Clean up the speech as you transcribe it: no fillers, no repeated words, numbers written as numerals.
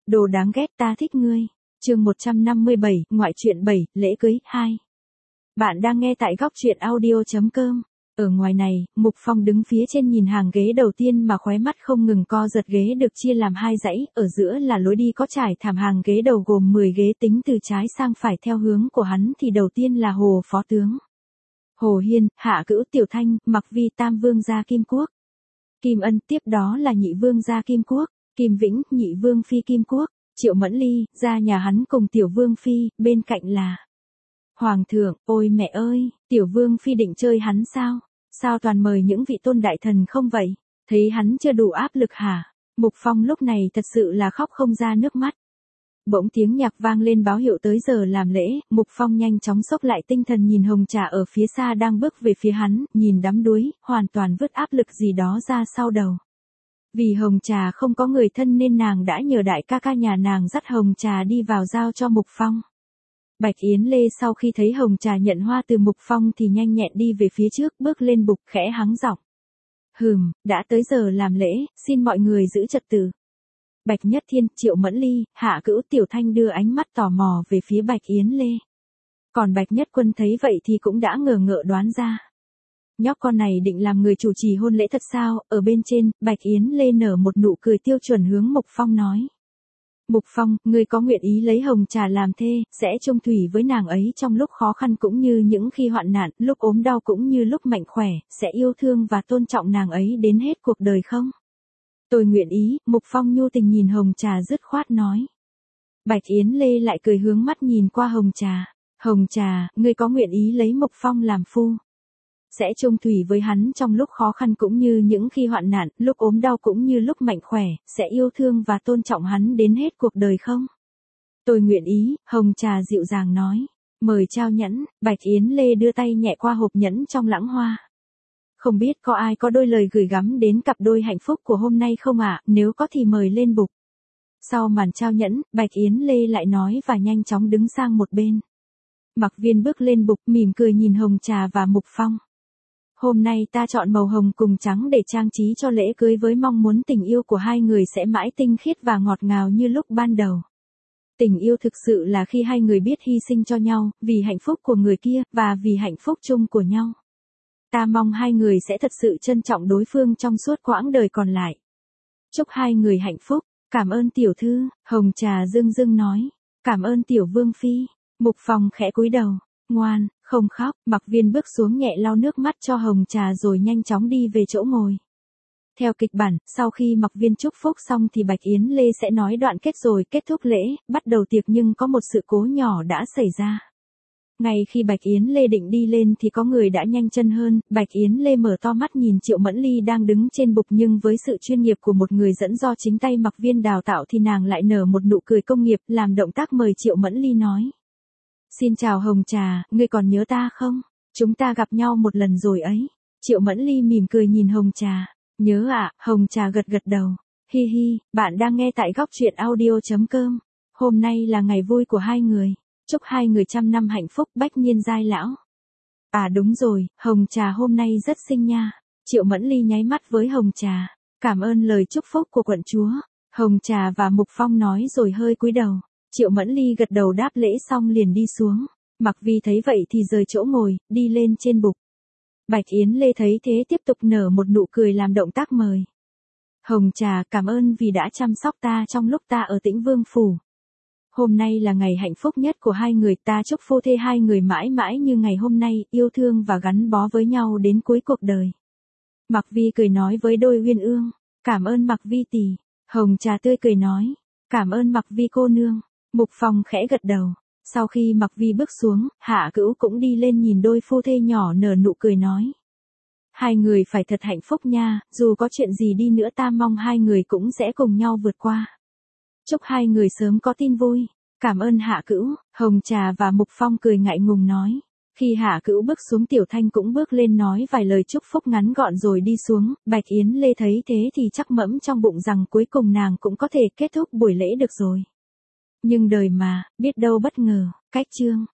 Đồ đáng ghét ta thích ngươi. Chương 157, ngoại truyện 7, lễ cưới 2. Bạn đang nghe tại góc truyện audio.com. Ở ngoài này, Mục Phong đứng phía trên nhìn hàng ghế đầu tiên mà khóe mắt không ngừng co giật. Ghế được chia làm hai dãy, ở giữa là lối đi có trải thảm. Hàng ghế đầu gồm 10 ghế, tính từ trái sang phải theo hướng của hắn thì đầu tiên là Hồ Phó Tướng, Hồ Hiên, Hạ Cữu, Tiểu Thanh, Mặc Vi, Tam Vương gia Kim Quốc, Kim Ân, tiếp đó là Nhị Vương gia Kim Quốc, Kim Vĩnh, Nhị Vương phi Kim Quốc, Triệu Mẫn Ly, ra nhà hắn cùng Tiểu Vương phi, bên cạnh là Hoàng thượng. Ôi mẹ ơi, Tiểu Vương phi định chơi hắn sao? Sao toàn mời những vị tôn đại thần không vậy? Thấy hắn chưa đủ áp lực hả? Mục Phong lúc này thật sự là khóc không ra nước mắt. Bỗng tiếng nhạc vang lên báo hiệu tới giờ làm lễ. Mục Phong nhanh chóng xốc lại tinh thần, nhìn Hồng Trà ở phía xa đang bước về phía hắn, nhìn đắm đuối, hoàn toàn vứt áp lực gì đó ra sau đầu. Vì Hồng Trà không có người thân nên nàng đã nhờ đại ca ca nhà nàng dắt Hồng Trà đi vào giao cho Mục Phong. Bạch Yến Lê sau khi thấy Hồng Trà nhận hoa từ Mục Phong thì nhanh nhẹn đi về phía trước, bước lên bục khẽ hắng giọng. Đã tới giờ làm lễ, xin mọi người giữ trật tự. Bạch Nhất Thiên, Triệu Mẫn Ly, Hạ Cữu, Tiểu Thanh đưa ánh mắt tò mò về phía Bạch Yến Lê. Còn Bạch Nhất Quân thấy vậy thì cũng đã ngờ ngợ đoán ra. Nhóc con này định làm người chủ trì hôn lễ thật sao? Ở bên trên, Bạch Yến Lê nở một nụ cười tiêu chuẩn hướng Mục Phong nói. Mục Phong, ngươi có nguyện ý lấy Hồng Trà làm thê, sẽ chung thủy với nàng ấy trong lúc khó khăn cũng như những khi hoạn nạn, lúc ốm đau cũng như lúc mạnh khỏe, sẽ yêu thương và tôn trọng nàng ấy đến hết cuộc đời không? Tôi nguyện ý. Mục Phong nhu tình nhìn Hồng Trà dứt khoát nói. Bạch Yến Lê lại cười hướng mắt nhìn qua Hồng Trà. Hồng Trà, ngươi có nguyện ý lấy Mục Phong làm phu, sẽ chung thủy với hắn trong lúc khó khăn cũng như những khi hoạn nạn, lúc ốm đau cũng như lúc mạnh khỏe, sẽ yêu thương và tôn trọng hắn đến hết cuộc đời không? Tôi nguyện ý. Hồng Trà dịu dàng nói. Mời trao nhẫn. Bạch Yến Lê đưa tay nhẹ qua hộp nhẫn trong lãng hoa. Không biết có ai có đôi lời gửi gắm đến cặp đôi hạnh phúc của hôm nay không ạ? Nếu có thì mời lên bục. Sau màn trao nhẫn, Bạch Yến Lê lại nói và nhanh chóng đứng sang một bên. Mặc Viên bước lên bục, mỉm cười nhìn Hồng Trà và Mục Phong. Hôm nay ta chọn màu hồng cùng trắng để trang trí cho lễ cưới với mong muốn tình yêu của hai người sẽ mãi tinh khiết và ngọt ngào như lúc ban đầu. Tình yêu thực sự là khi hai người biết hy sinh cho nhau, vì hạnh phúc của người kia, và vì hạnh phúc chung của nhau. Ta mong hai người sẽ thật sự trân trọng đối phương trong suốt quãng đời còn lại. Chúc hai người hạnh phúc. Cảm ơn tiểu thư. Hồng Trà dưng dưng nói. Cảm ơn Tiểu Vương phi. Mục Phong khẽ cúi đầu. Ngoan, không khóc. Mặc Viên bước xuống nhẹ lau nước mắt cho Hồng Trà rồi nhanh chóng đi về chỗ ngồi. Theo kịch bản, sau khi Mặc Viên chúc phúc xong thì Bạch Yến Lê sẽ nói đoạn kết rồi kết thúc lễ, bắt đầu tiệc, nhưng có một sự cố nhỏ đã xảy ra. Ngay khi Bạch Yến Lê định đi lên thì có người đã nhanh chân hơn. Bạch Yến Lê mở to mắt nhìn Triệu Mẫn Ly đang đứng trên bục, nhưng với sự chuyên nghiệp của một người dẫn do chính tay Mặc Viên đào tạo thì nàng lại nở một nụ cười công nghiệp, làm động tác mời Triệu Mẫn Ly nói. Xin chào Hồng Trà, ngươi còn nhớ ta không? Chúng ta gặp nhau một lần rồi ấy. Triệu Mẫn Ly mỉm cười nhìn Hồng Trà. Nhớ ạ. Hồng Trà gật gật đầu. Hi hi, bạn đang nghe tại góc truyện audio.com. Hôm nay là ngày vui của hai người. Chúc hai người trăm năm hạnh phúc, bách niên giai lão. À đúng rồi, Hồng Trà hôm nay rất xinh nha. Triệu Mẫn Ly nháy mắt với Hồng Trà. Cảm ơn lời chúc phúc của quận chúa. Hồng Trà và Mục Phong nói rồi hơi cúi đầu. Triệu Mẫn Ly gật đầu đáp lễ xong liền đi xuống. Mặc Vi thấy vậy thì rời chỗ ngồi, đi lên trên bục. Bạch Yến Lê thấy thế tiếp tục nở một nụ cười làm động tác mời. Hồng Trà, cảm ơn vì đã chăm sóc ta trong lúc ta ở Tĩnh Vương phủ. Hôm nay là ngày hạnh phúc nhất của hai người, ta chúc phu thê hai người mãi mãi như ngày hôm nay, yêu thương và gắn bó với nhau đến cuối cuộc đời. Mặc Vi cười nói với đôi uyên ương. Cảm ơn Mặc Vi tỷ. Hồng Trà tươi cười nói. Cảm ơn Mặc Vi cô nương. Mục Phong khẽ gật đầu. Sau khi Mặc Vi bước xuống, Hạ Cữu cũng đi lên nhìn đôi phu thê nhỏ nở nụ cười nói. Hai người phải thật hạnh phúc nha, dù có chuyện gì đi nữa ta mong hai người cũng sẽ cùng nhau vượt qua. Chúc hai người sớm có tin vui. Cảm ơn Hạ Cữu. Hồng Trà và Mục Phong cười ngại ngùng nói. Khi Hạ Cữu bước xuống, Tiểu Thanh cũng bước lên nói vài lời chúc phúc ngắn gọn rồi đi xuống. Bạch Yến Lê thấy thế thì chắc mẫm trong bụng rằng cuối cùng nàng cũng có thể kết thúc buổi lễ được rồi. Nhưng đời mà, biết đâu bất ngờ. Cách chương